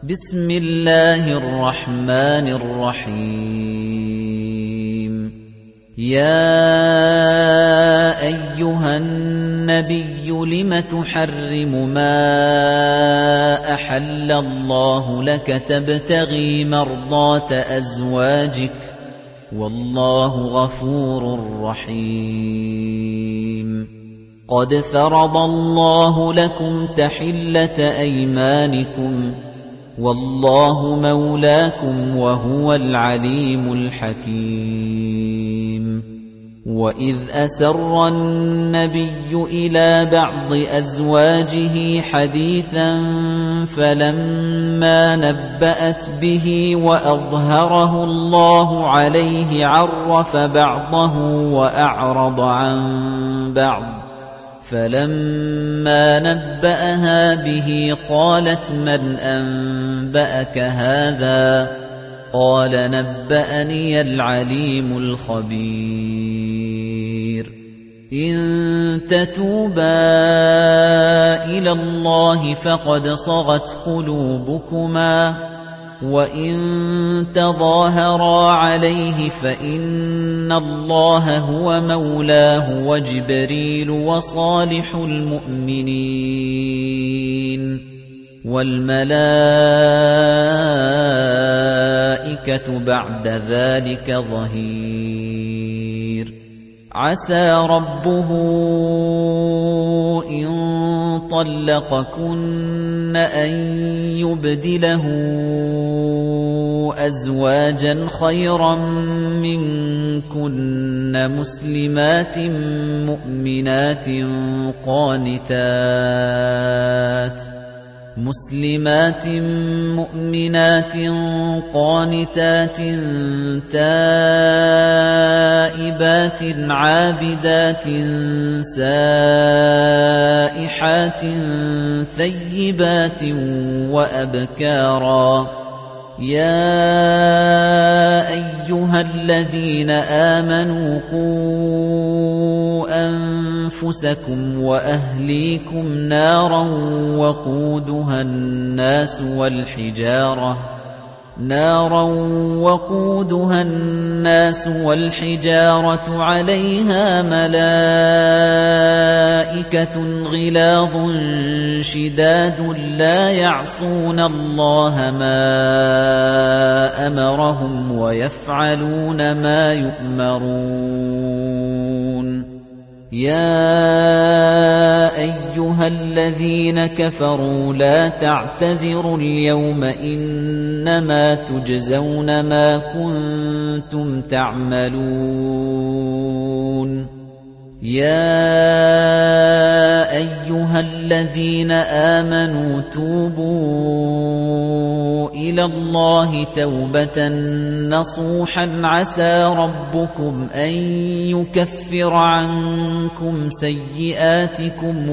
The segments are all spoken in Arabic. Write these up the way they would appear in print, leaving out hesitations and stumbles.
بسم الله الرحمن الرحيم يا أيها النبي لم تحرم ما أحل الله لك تبتغي مرضات أزواجك والله غفور رحيم قد فرض الله لكم تحلة أيمانكم والله مولاكم وهو العليم الحكيم وإذ أسر النبي إلى بعض أزواجه حديثا فلما نبأت به وأظهره الله عليه عرف بعضه وأعرض عن بعض فَلَمَّا نَبَّأَهَا بِهِ قَالَتْ مَنْ أَنبَأَكَ هَذَا قَالَ نَبَّأَنِيَ الْعَلِيمُ الْخَبِيرُ إِن تَتُوبَا إِلَى اللَّهِ فَقَدْ صَغَتْ قُلُوبُكُمَا وَإِن تَظَاهَرَا عَلَيْهِ فَإِنَّ اللَّهَ هُوَ مَوْلَاهُ وَجِبْرِيلُ وَصَالِحُ الْمُؤْمِنِينَ وَالْمَلَائِكَةُ بَعْدَ ذَلِكَ ظَهِيرٌ عَسَى رَبُّهُ إِن طَلَّقَكُنَّ أَن يُبْدِلَهُ أَزْوَاجًا خَيْرًا مِنكُنَّ مُسْلِمَاتٍ مُؤْمِنَاتٍ قَانِتَاتٍ تَائِبَاتٍ عَابِدَاتٍ سَائِحَاتٍ ثَيِّبَاتٍ وَأَبْكَارًا يَا أَيُّهَا الَّذِينَ آمَنُوا قُوا أَنفُسَكُمْ وَأَهْلِيكُمْ نَارًا وَقُودُهَا النَّاسُ وَالْحِجَارَةُ عَلَيْهَا مَلَائِكَةٌ غِلَاظٌ شِدَادٌ لَّا يَعْصُونَ اللَّهَ مَا أَمَرَهُمْ وَيَفْعَلُونَ مَا يُؤْمَرُونَ يَا أَيُّهَا الَّذِينَ كَفَرُوا لَا تَعْتَذِرُوا الْيَوْمَ إِنَّمَا تُجْزَوْنَ مَا كُنتُمْ تَعْمَلُونَ يَا أَيُّهَا الَّذِينَ آمَنُوا تُوبُوا إِلَى اللَّهِ تَوْبَةً نَّصُوحًا عَسَى رَبُّكُمْ أَن يُكَفِّرَ عَنكُمْ سَيِّئَاتِكُمْ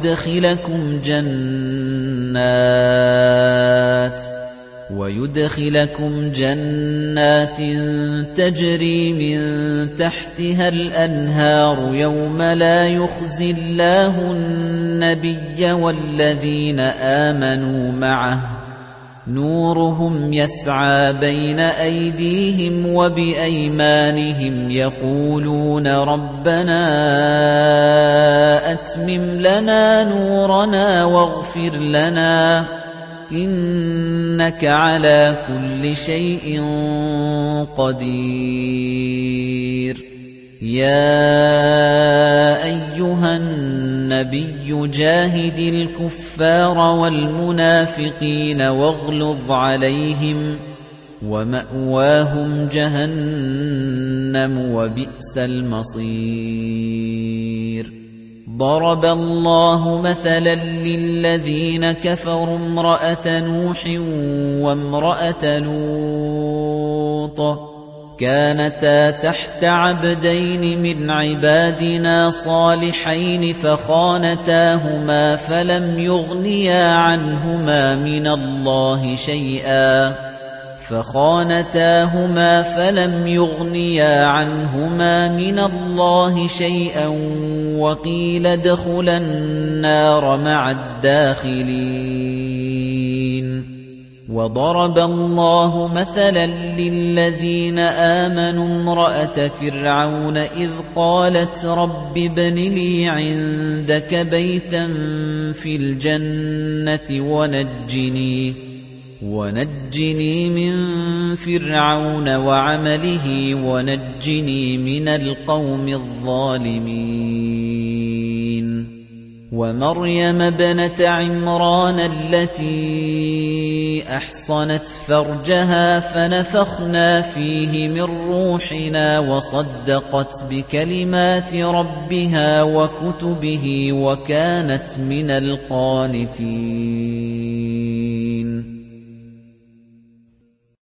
وَيُدْخِلَكُمْ جَنَّاتٍ تَجْرِي مِن تَحْتِهَا الْأَنْهَارُ يَوْمَ لَا يُخْزِي اللَّهُ النَّبِيَّ وَالَّذِينَ آمَنُوا مَعَهُ نُورُهُمْ يَسْعَىٰ بَيْنَ أَيْدِيهِمْ وَبِأَيْمَانِهِمْ يَقُولُونَ رَبَّنَا أَتْمِمْ لَنَا نُورَنَا وَاغْفِرْ لَنَا إِنَّكَ عَلَى كُلِّ شَيْءٍ قَدِيرٌ يَا أَيُّهَا النَّبِيُّ جَاهِدِ الْكُفَّارَ وَالْمُنَافِقِينَ وَاغْلُظْ عَلَيْهِمْ وَمَأْوَاهُمْ جَهَنَّمُ وَبِئْسَ الْمَصِيرُ ضَرَبَ اللَّهُ مَثَلًا لِّلَّذِينَ كَفَرُوا امْرَأَتَ نُوحٍ وَامْرَأَتَ لُوطٍ كَانَتَا تَحْتَ عَبْدَيْنِ مِنْ عِبَادِنَا صَالِحَيْنِ فَخَانَتَاهُمَا فَلَمْ يُغْنِيَا عَنْهُمَا مِنَ اللَّهِ شَيْئًا وَقِيلَ ادْخُلَا النَّارَ مَعَ الدَّاخِلِينَ وَضَرَبَ اللَّهُ مَثَلًا لِّلَّذِينَ آمَنُوا امْرَأَتَ فِرْعَوْنَ إِذْ قَالَتْ رَبِّ ابْنِ لِي عِندَكَ بَيْتًا فِي الْجَنَّةِ وَنَجِّنِي مِن فِرْعَوْنَ وَعَمَلِهِ وَنَجِّنِي مِنَ الْقَوْمِ الظَّالِمِينَ وَمَرْيَمَ ابْنَتَ عِمْرَانَ الَّتِي أَحْصَنَتْ فَرْجَهَا فَنَفَخْنَا فِيهِ مِن رُّوحِنَا وَصَدَّقَتْ بِكَلِمَاتِ رَبِّهَا وَكُتُبِهِ وَكَانَتْ مِنَ الْقَانِتِينَ